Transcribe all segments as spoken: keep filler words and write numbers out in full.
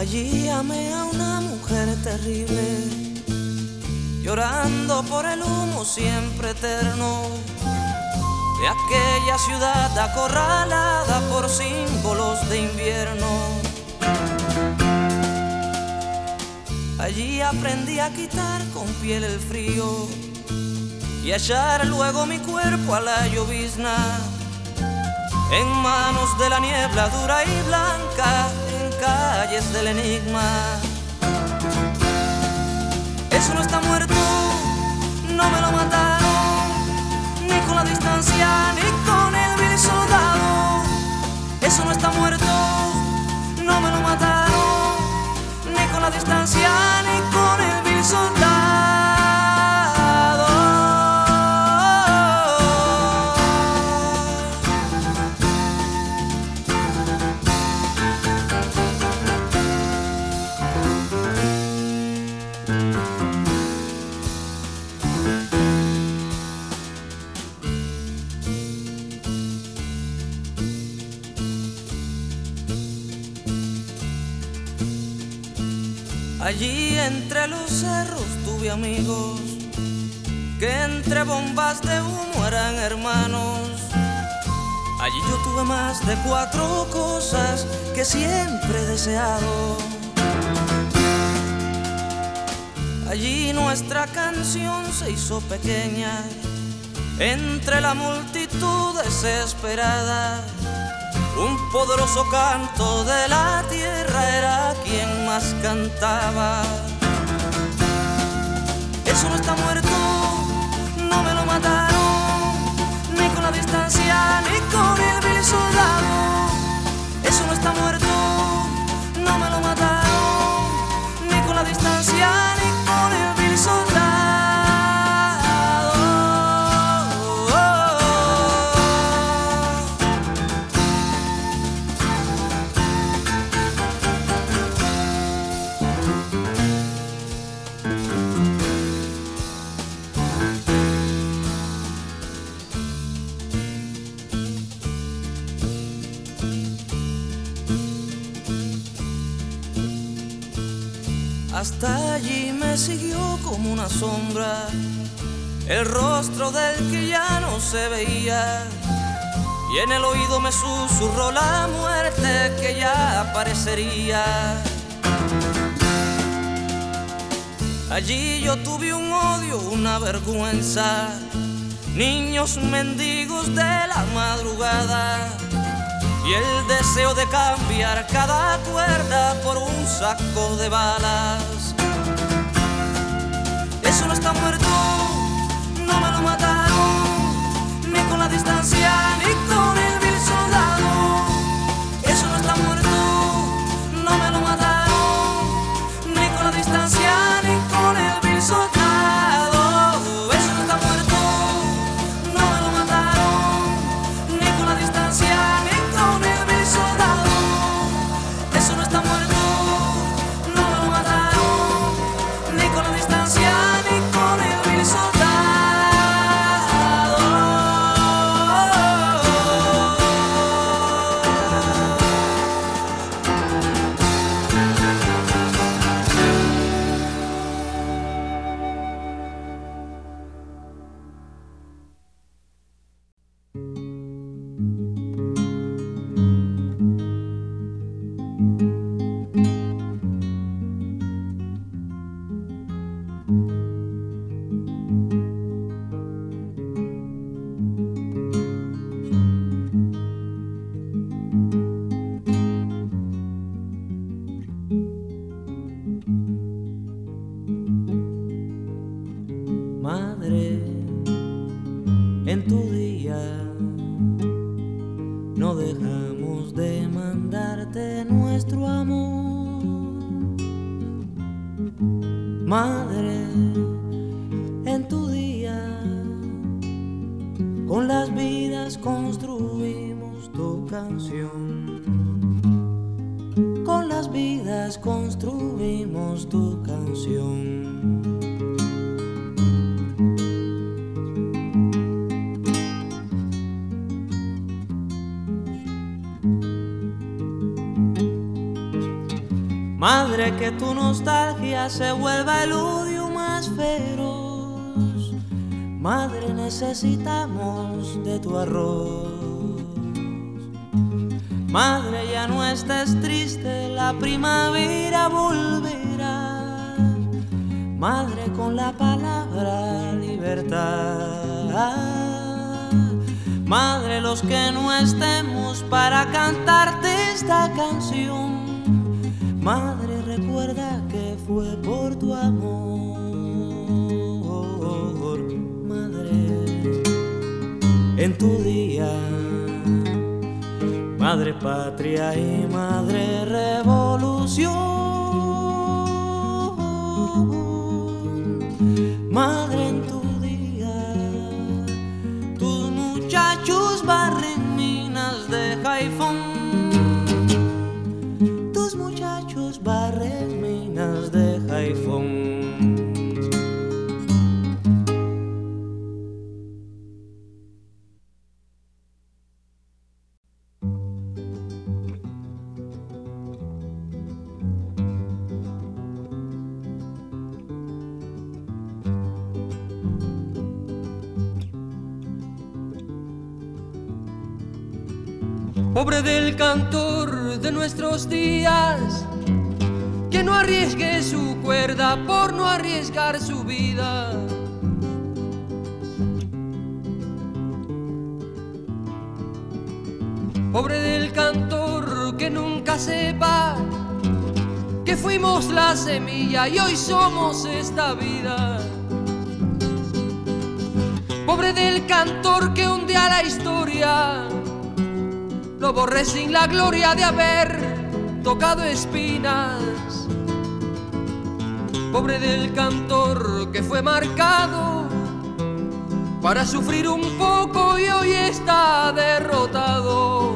Allí amé a una mujer terrible, llorando por el humo siempre eterno de aquella ciudad acorralada por símbolos de invierno. Allí aprendí a quitar con piel el frío y a echar luego mi cuerpo a la llovizna, en manos de la niebla dura y blanca, en calles del enigma. Eso no está muerto, no me lo mataron, ni con la distancia, ni con el vil soldado. Eso no está muerto, no me lo mataron, ni con la distancia, ni con el vil soldado. Allí entre los cerros tuve amigos que entre bombas de humo eran hermanos. Allí yo tuve más de cuatro cosas que siempre he deseado. Allí nuestra canción se hizo pequeña entre la multitud desesperada. Un poderoso canto de la tierra era quien más cantaba. Eso no está muerto, no me lo mataron, ni con la distancia, ni con el vil soldado. Eso no está muerto, no me lo mataron, ni con la distancia, ni con el vil soldado. Hasta allí me siguió como una sombra el rostro del que ya no se veía, y en el oído me susurró la muerte que ya aparecería. Allí yo tuve un odio, una vergüenza, niños mendigos de la madrugada, y el deseo de cambiar cada cuerda por un saco de balas. Eso no está muerto, no me lo mataron, ni con la distancia, ni con el vil soldado. Eso no está muerto, no me lo mataron, ni con la distancia, ni con el vil soldado. Eso no está muerto, no me lo mataron, ni con la distancia, ni con el vil soldado. Eso no está muerto, no me lo mataron, ni con la distancia, ni con el vil soldado. Madre, en tu día no dejamos de mandarte nuestro amor. Madre, en tu día con las vidas construimos tu canción. Con las vidas construimos tu canción. Madre, que tu nostalgia se vuelva el odio más feroz. Madre, necesitamos de tu arroz. Madre, ya no estés triste, la primavera volverá. Madre, con la palabra libertad. Madre, los que no estemos para cantarte esta canción. Madre, recuerda que fue por tu amor. Madre, en tu día, madre patria y madre revolución. Madre, en tu día, tus muchachos barren minas de Haifón. Tus muchachos barren minas de Haifón. Pobre del cantor de nuestros días, que no arriesgue su cuerda por no arriesgar su vida. Pobre del cantor que nunca sepa que fuimos la semilla y hoy somos esta vida. Pobre del cantor que un día la historia lo borré sin la gloria de haber tocado espinas. Pobre del cantor que fue marcado para sufrir un poco y hoy está derrotado.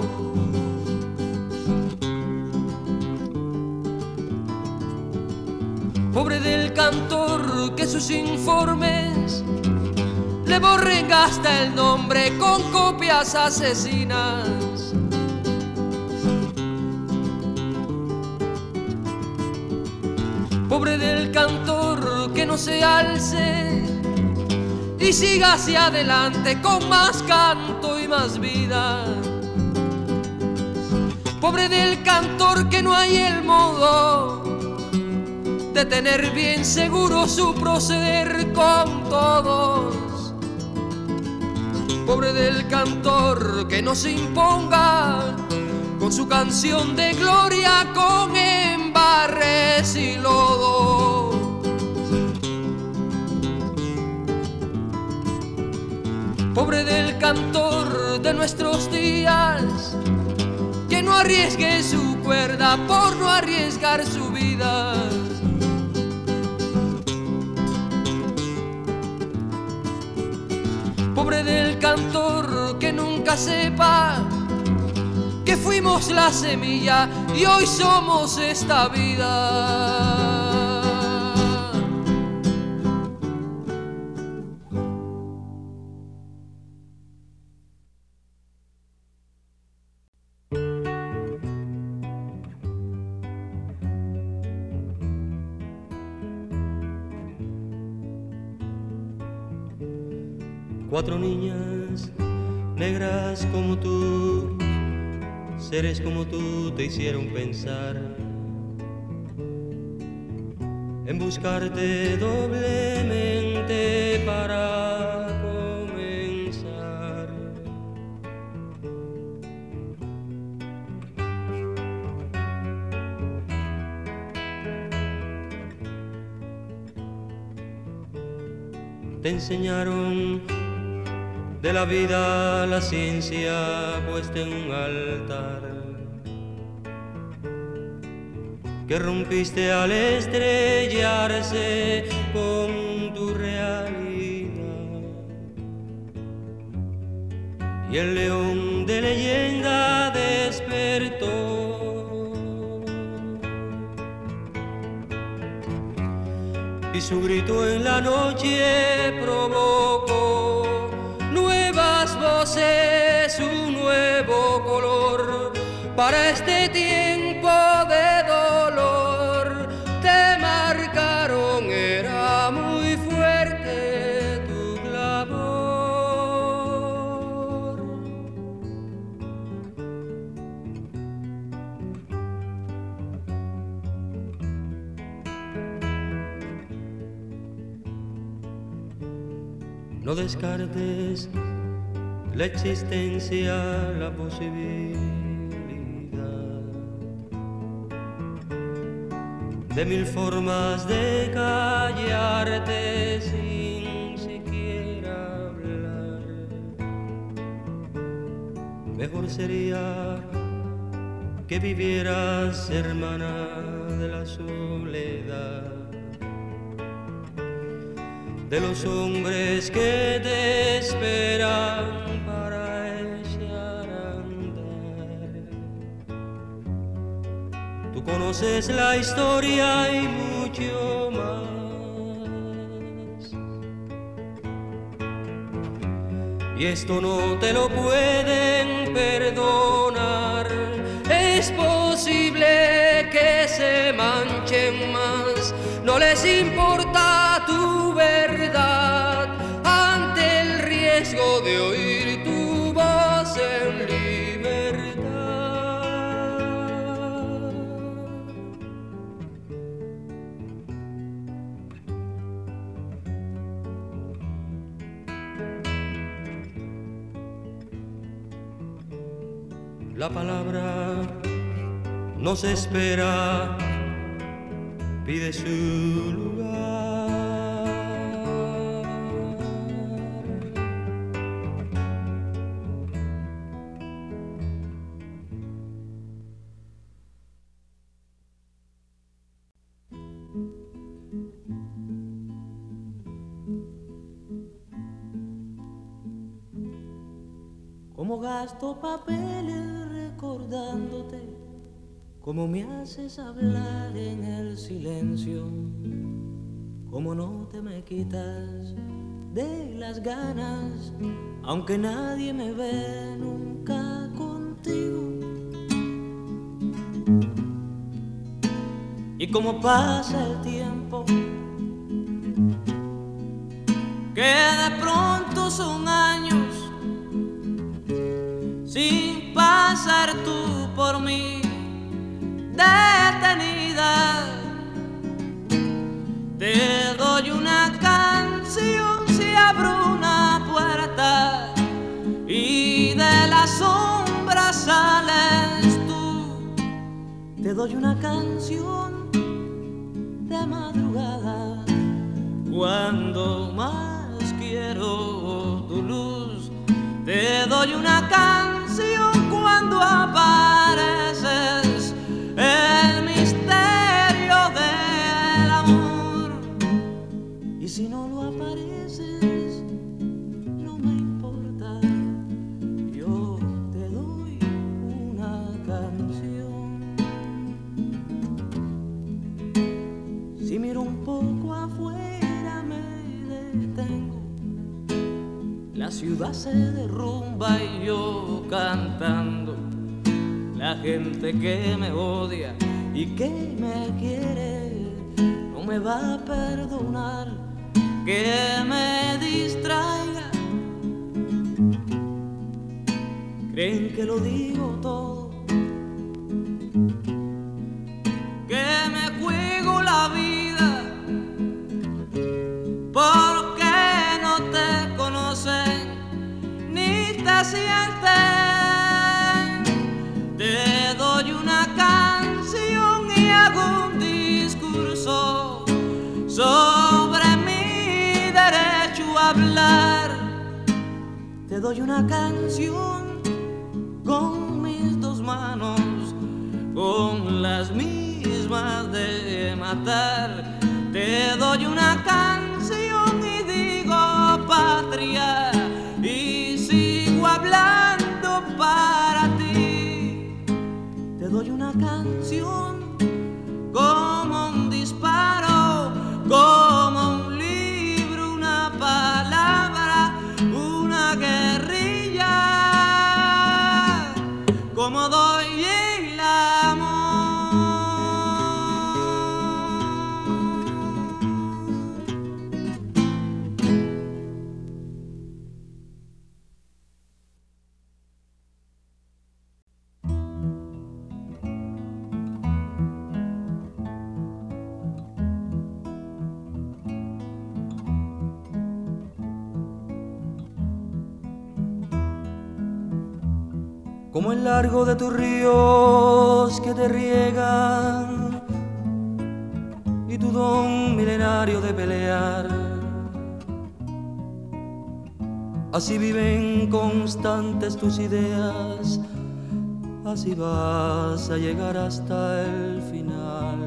Pobre del cantor que sus informes le borren hasta el nombre con copias asesinas. Pobre del cantor que no se alce y siga hacia adelante con más canto y más vida. Pobre del cantor que no hay el modo de tener bien seguro su proceder con todos. Pobre del cantor que no se imponga con su canción de gloria con embarres y lodo. Pobre del cantor de nuestros días, que no arriesgue su cuerda por no arriesgar su vida. Pobre del cantor que nunca sepa que fuimos la semilla y hoy somos esta vida. Cuatro niñas negras como tú, seres como tú te hicieron pensar en buscarte doblemente para comenzar. Te enseñaron de la vida la ciencia puesta en un altar, que rompiste al estrellarse con tu realidad. Y el león de leyenda despertó y su grito en la noche provocó nuevas voces, un nuevo color para este tiempo de dolor. No descartes la existencia, la posibilidad de mil formas de callarte sin siquiera hablar. Mejor sería que vivieras hermana de la soledad, de los hombres que te esperan para echar a andar. Tú conoces la historia y mucho más, y esto no te lo pueden perdonar. Es posible que se manchen más, no les importa tu verdad ante el riesgo de oír tu voz en libertad. La palabra no se espera, pide su lugar. Cómo gasto papeles recordándote, cómo me haces hablar en el silencio, cómo no te me quitas de las ganas, aunque nadie me ve nunca contigo. Y cómo pasa el tiempo, que de pronto son años sin pasar tú por mí detenida. Te doy una canción si abro una puerta y de la sombra sales tú. Te doy una canción de madrugada cuando más quiero tu luz. Te doy una canción cuando apareces, el misterio del amor. Y si no lo apareces, no me importa, yo te doy una canción. Si miro un poco afuera me detengo, la ciudad se derrumba y yo cantando. La gente que me odia y que me quiere no me va a perdonar que me distraiga. Creen que lo digo todo, que me juego la vida porque no te conocen ni te sienten. Te doy una canción y hago un discurso sobre mi derecho a hablar. Te doy una canción con mis dos manos, con las mismas de matar. Te doy una canción y digo patria y sigo hablando para ti. Te doy una canción como un disparo, como un libro, una palabra, una guerrilla, como doy el amor. como el largo de tus ríos que te riegan y tu don milenario de pelear. Así viven constantes tus ideas, así vas a llegar hasta el final.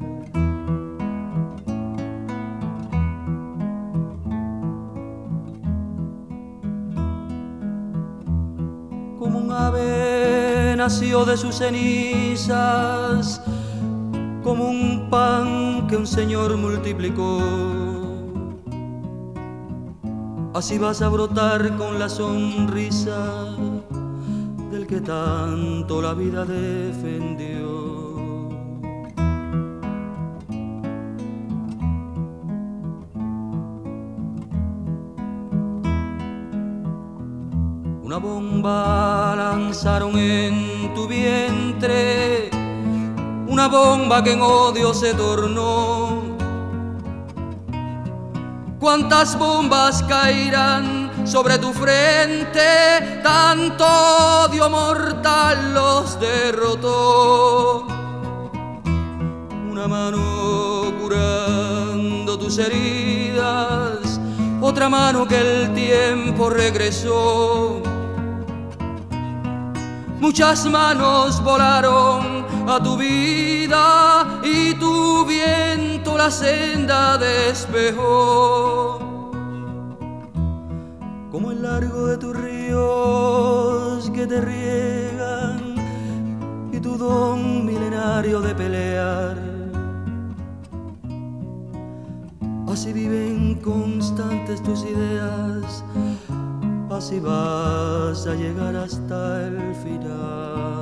Como un ave nació de sus cenizas, como un pan que un Señor multiplicó. Así vas a brotar con la sonrisa del que tanto la vida defendió. Una bomba lanzaron en tu vientre, una bomba que en odio se tornó. ¿Cuántas bombas caerán sobre tu frente? Tanto odio mortal los derrotó. Una mano curando tus heridas, otra mano que el tiempo regresó. Muchas manos volaron a tu vida y tu viento la senda despejó. Como el largo de tus ríos que te riegan y tu don milenario de pelear. Así viven constantes tus ideas, así vas a llegar hasta el final.